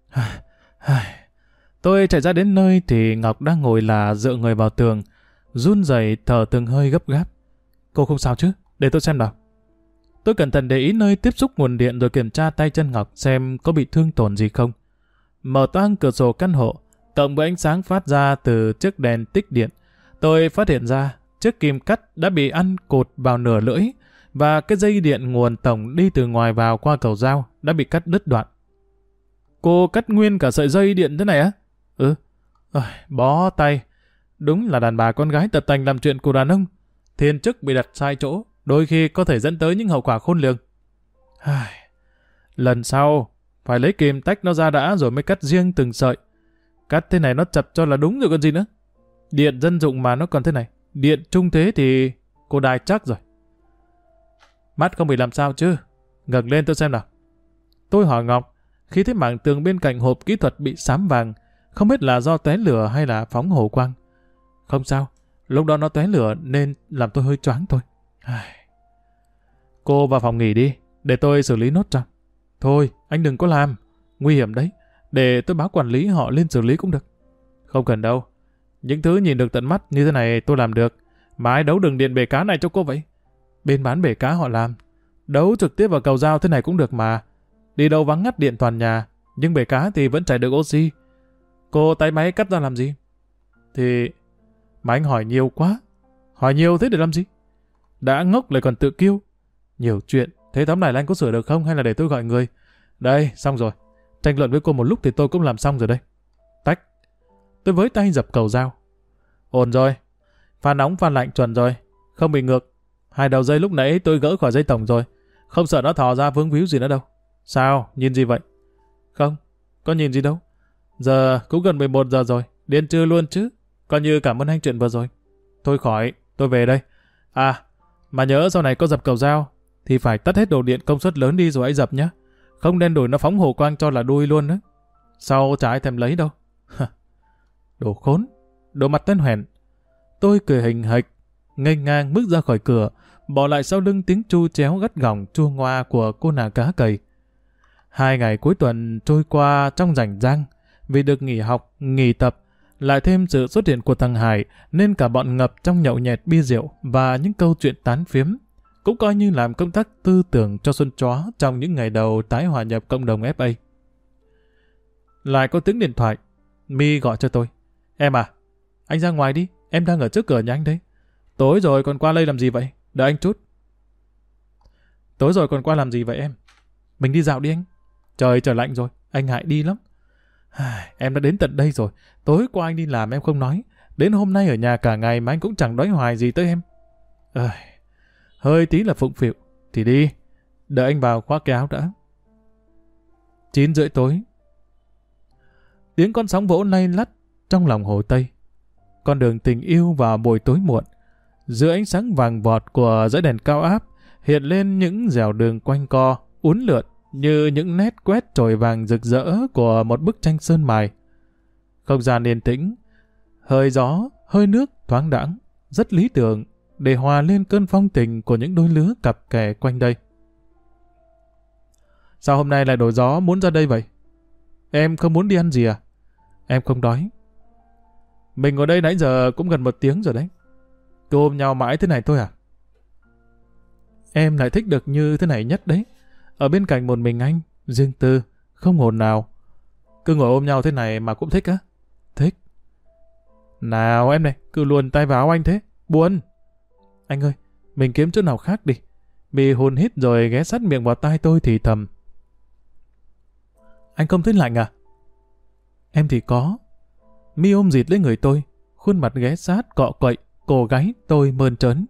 Tôi chạy ra đến nơi thì Ngọc đang ngồi là dựa người vào tường, run rẩy thở từng hơi gấp gáp. Cô không sao chứ? Để tôi xem nào. Tôi cẩn thận để ý nơi tiếp xúc nguồn điện rồi kiểm tra tay chân Ngọc xem có bị thương tổn gì không. Mở toang cửa sổ căn hộ, cộng với ánh sáng phát ra từ chiếc đèn tích điện, tôi phát hiện ra chiếc kim cắt đã bị ăn cột vào nửa lưỡi và cái dây điện nguồn tổng đi từ ngoài vào qua cầu dao đã bị cắt đứt đoạn. Cô cắt nguyên cả sợi dây điện thế này á? Bó tay. Đúng là đàn bà con gái tập tành làm chuyện của đàn ông. Thiên chức bị đặt sai chỗ, đôi khi có thể dẫn tới những hậu quả khôn lường. Lần sau, phải lấy kìm tách nó ra đã rồi mới cắt riêng từng sợi. Cắt thế này nó chập cho là đúng rồi còn gì nữa. Điện dân dụng mà nó còn thế này. Điện trung thế thì cô đài chắc rồi. Mắt không bị làm sao chứ? Ngẩng lên tôi xem nào. Tôi hỏi Ngọc, khi thấy mảng tường bên cạnh hộp kỹ thuật bị xám vàng, không biết là do tóe lửa hay là phóng hổ quang. Không sao, lúc đó nó tóe lửa nên làm tôi hơi choáng thôi. Cô vào phòng nghỉ đi, để tôi xử lý nốt cho. Thôi, anh đừng có làm, nguy hiểm đấy. Để tôi báo quản lý họ lên xử lý cũng được. Không cần đâu, những thứ nhìn được tận mắt như thế này tôi làm được. Mà ai đấu đường điện bể cá này cho cô vậy? Bên bán bể cá họ làm. Đấu trực tiếp vào cầu dao thế này cũng được mà. Đi đâu vắng ngắt điện toàn nhà, nhưng bể cá thì vẫn chảy được oxy. Cô tay máy cắt ra làm gì? Thì... Mà anh hỏi nhiều quá. Hỏi nhiều thế để làm gì? Đã ngốc lại còn tự kiêu. Nhiều chuyện, thế tóm lại là anh có sửa được không hay là để tôi gọi người? Đây, xong rồi. Tranh luận với cô một lúc thì tôi cũng làm xong rồi đây. Tách. Tôi với tay dập cầu dao. Ổn rồi. Pha nóng pha lạnh chuẩn rồi. Không bị ngược. Hai đầu dây lúc nãy tôi gỡ khỏi dây tổng rồi. Không sợ nó thò ra vướng víu gì nữa đâu. Sao? Nhìn gì vậy? Không, có nhìn gì đâu. Giờ cũng gần 11 giờ rồi. Điên trưa luôn chứ. Coi như cảm ơn anh chuyện vừa rồi. Thôi khỏi, tôi về đây. Mà nhớ sau này có dập cầu dao thì phải tắt hết đồ điện công suất lớn đi rồi hãy dập nhé. Không đen đổi nó phóng hồ quang cho là đuôi luôn đó. Sau chả ai thèm lấy đâu. Đồ khốn, đồ mặt tên hoẻn. Tôi cười hình hạch, nghênh ngang bước ra khỏi cửa, bỏ lại sau lưng tiếng chu chéo gắt gỏng chua ngoa của cô nàng cá cầy. 2 ngày cuối tuần trôi qua trong rảnh rang, vì được nghỉ học, nghỉ tập, lại thêm sự xuất hiện của thằng Hải nên cả bọn ngập trong nhậu nhẹt bia rượu và những câu chuyện tán phiếm, cũng coi như làm công tác tư tưởng cho Xuân Chó trong những ngày đầu tái hòa nhập cộng đồng FA. Lại có tiếng điện thoại. My gọi cho tôi. Em à, anh ra ngoài đi, em đang ở trước cửa nhà anh đấy. Tối rồi còn qua đây làm gì vậy? Đợi anh chút. Tối rồi còn qua làm gì vậy em? Mình đi dạo đi anh. Trời lạnh rồi, anh ngại đi lắm. Em đã đến tận đây rồi, tối qua anh đi làm em không nói. Đến hôm nay ở nhà cả ngày mà anh cũng chẳng nói hoài gì tới em. Hơi tí là phụng phịu, thì đi. Đợi anh vào khoác cái áo đã. 9:30 tối. Tiếng con sóng vỗ lay lắt trong lòng hồ Tây. Con đường tình yêu vào buổi tối muộn. Giữa ánh sáng vàng vọt của dãy đèn cao áp hiện lên những dẻo đường quanh co, uốn lượn như những nét quét chồi vàng rực rỡ của một bức tranh sơn mài. Không gian yên tĩnh, hơi gió, hơi nước thoáng đãng, rất lý tưởng để hòa lên cơn phong tình của những đôi lứa cặp kè quanh đây. Sao hôm nay lại đổi gió muốn ra đây vậy? Em không muốn đi ăn gì à? Em không đói. Mình ngồi đây nãy giờ cũng gần 1 tiếng rồi đấy. Cứ ôm nhau mãi thế này thôi à? Em lại thích được như thế này nhất đấy. Ở bên cạnh một mình anh, riêng tư, không hồn nào. Cứ ngồi ôm nhau thế này mà cũng thích á? Thích. Nào em này, cứ luồn tay vào áo anh thế. Buồn. Anh ơi, mình kiếm chỗ nào khác đi. Bị hôn hít rồi ghé sát miệng vào tai tôi thì thầm. Anh không thấy lạnh à? Em thì có. My ôm dịt lấy người tôi, khuôn mặt ghé sát cọ quậy, cổ gáy tôi mơn trớn.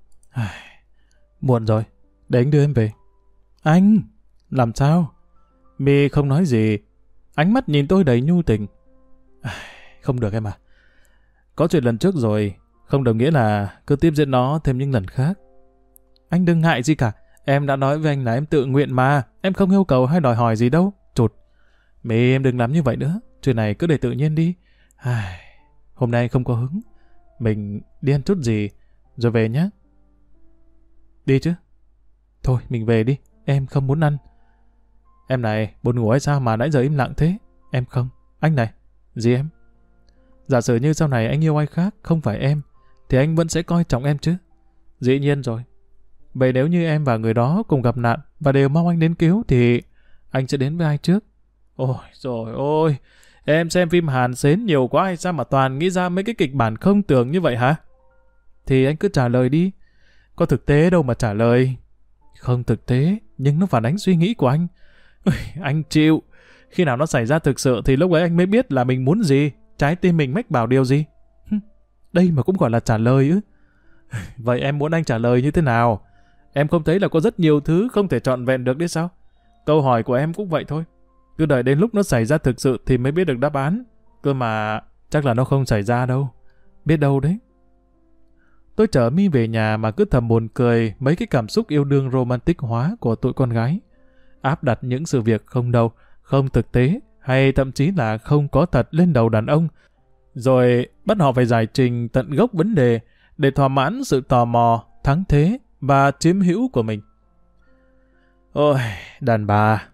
Muộn rồi, để anh đưa em về. Anh, làm sao? My không nói gì, ánh mắt nhìn tôi đầy nhu tình. Không được em à. Có chuyện lần trước rồi, không đồng nghĩa là cứ tiếp diễn nó thêm những lần khác. Anh đừng ngại gì cả, em đã nói với anh là em tự nguyện mà, em không yêu cầu hay đòi hỏi gì đâu. Chụt. My em đừng làm như vậy nữa, chuyện này cứ để tự nhiên đi. Hôm nay không có hứng, mình đi ăn chút gì rồi về nhé. Đi chứ? Thôi mình về đi, em không muốn ăn. Em này, buồn ngủ hay sao mà nãy giờ im lặng thế? Em không. Anh này, gì em? Giả sử như sau này anh yêu ai khác, không phải em, thì anh vẫn sẽ coi trọng em chứ? Dĩ nhiên rồi. Vậy nếu như em và người đó cùng gặp nạn và đều mong anh đến cứu thì anh sẽ đến với ai trước? Ôi trời ơi, em xem phim Hàn Sến nhiều quá hay sao mà toàn nghĩ ra mấy cái kịch bản không tưởng như vậy hả? Thì anh cứ trả lời đi. Có thực tế đâu mà trả lời. Không thực tế, nhưng nó phản ánh suy nghĩ của anh. Anh chịu. Khi nào nó xảy ra thực sự thì lúc ấy anh mới biết là mình muốn gì, trái tim mình mách bảo điều gì. Đây mà cũng gọi là trả lời ư? Vậy em muốn anh trả lời như thế nào? Em không thấy là có rất nhiều thứ không thể trọn vẹn được đấy sao? Câu hỏi của em cũng vậy thôi. Cứ đợi đến lúc nó xảy ra thực sự thì mới biết được đáp án. Cơ mà chắc là nó không xảy ra đâu. Biết đâu đấy. Tôi chở My về nhà mà cứ thầm buồn cười mấy cái cảm xúc yêu đương romantic hóa của tụi con gái. Áp đặt những sự việc không đâu, không thực tế, hay thậm chí là không có thật lên đầu đàn ông. Rồi bắt họ phải giải trình tận gốc vấn đề để thỏa mãn sự tò mò, thắng thế và chiếm hữu của mình. Ôi, đàn bà.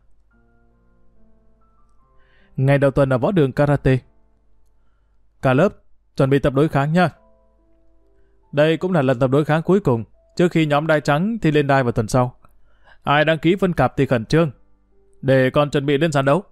Ngày đầu tuần ở võ đường karate. Cả lớp, chuẩn bị tập đối kháng nha. Đây cũng là lần tập đối kháng cuối cùng, trước khi nhóm đai trắng thi lên đai vào tuần sau. Ai đăng ký phân cặp thì khẩn trương, để còn chuẩn bị lên sàn đấu.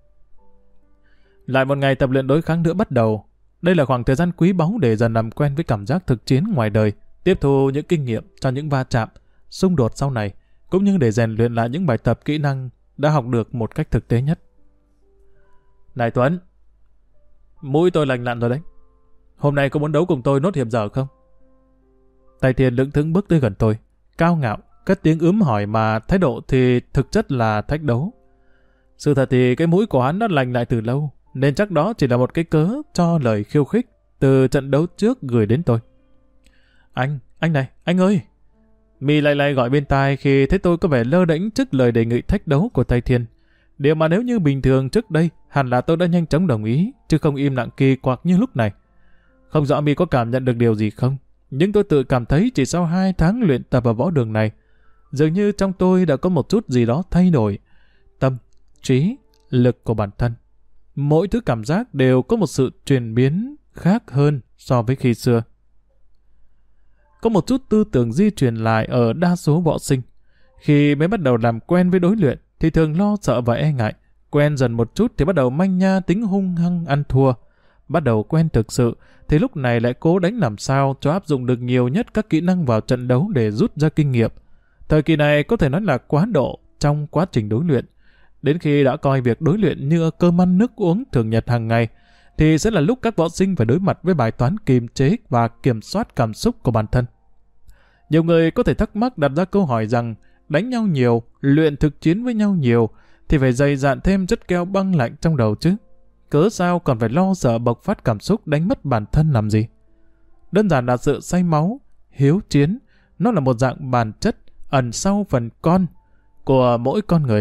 Lại một ngày tập luyện đối kháng nữa bắt đầu. Đây là khoảng thời gian quý báu để dần làm quen với cảm giác thực chiến ngoài đời, tiếp thu những kinh nghiệm cho những va chạm, xung đột sau này, cũng như để rèn luyện lại những bài tập kỹ năng đã học được một cách thực tế nhất. Này Tuấn, mũi tôi lành lặn rồi đấy. Hôm nay có muốn đấu cùng tôi nốt hiệp giờ không? Tài Thiên lững thững bước tới gần tôi, cao ngạo, cất tiếng ướm hỏi mà thái độ thì thực chất là thách đấu. Sự thật thì cái mũi của hắn đã lành lại từ lâu, nên chắc đó chỉ là một cái cớ cho lời khiêu khích từ trận đấu trước gửi đến tôi. Anh này, anh ơi! My lại gọi bên tai khi thấy tôi có vẻ lơ đễnh trước lời đề nghị thách đấu của Tài Thiên. Điều mà nếu như bình thường trước đây, hẳn là tôi đã nhanh chóng đồng ý, chứ không im lặng kỳ quặc như lúc này. Không rõ My có cảm nhận được điều gì không, nhưng tôi tự cảm thấy chỉ sau 2 tháng luyện tập ở võ đường này, dường như trong tôi đã có một chút gì đó thay đổi. Tâm, trí, lực của bản thân. Mỗi thứ cảm giác đều có một sự chuyển biến khác hơn so với khi xưa. Có một chút tư tưởng di truyền lại ở đa số võ sinh. Khi mới bắt đầu làm quen với đối luyện thì thường lo sợ và e ngại, Quen dần một chút thì bắt đầu manh nha tính hung hăng ăn thua. Bắt đầu quen thực sự thì lúc này lại cố đánh làm sao cho áp dụng được nhiều nhất các kỹ năng vào trận đấu để rút ra kinh nghiệm. Thời kỳ này có thể nói là quá độ trong quá trình đối luyện. Đến khi đã coi việc đối luyện như cơm ăn nước uống thường nhật hàng ngày, thì sẽ là lúc các võ sinh phải đối mặt với bài toán kiềm chế và kiểm soát cảm xúc của bản thân. Nhiều người có thể thắc mắc đặt ra câu hỏi rằng đánh nhau nhiều, luyện thực chiến với nhau nhiều, thì phải dày dạn thêm chất keo băng lạnh trong đầu chứ. Cớ sao còn phải lo sợ bộc phát cảm xúc đánh mất bản thân làm gì? Đơn giản là sự say máu, hiếu chiến, nó là một dạng bản chất ẩn sau phần con của mỗi con người.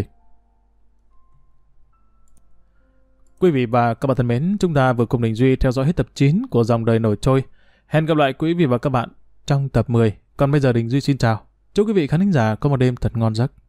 Quý vị và các bạn thân mến, chúng ta vừa cùng Đình Duy theo dõi hết tập 9 của Dòng Đời Nổi Trôi. Hẹn gặp lại quý vị và các bạn trong tập 10. Còn bây giờ Đình Duy xin chào. Chúc quý vị khán thính giả có một đêm thật ngon giấc.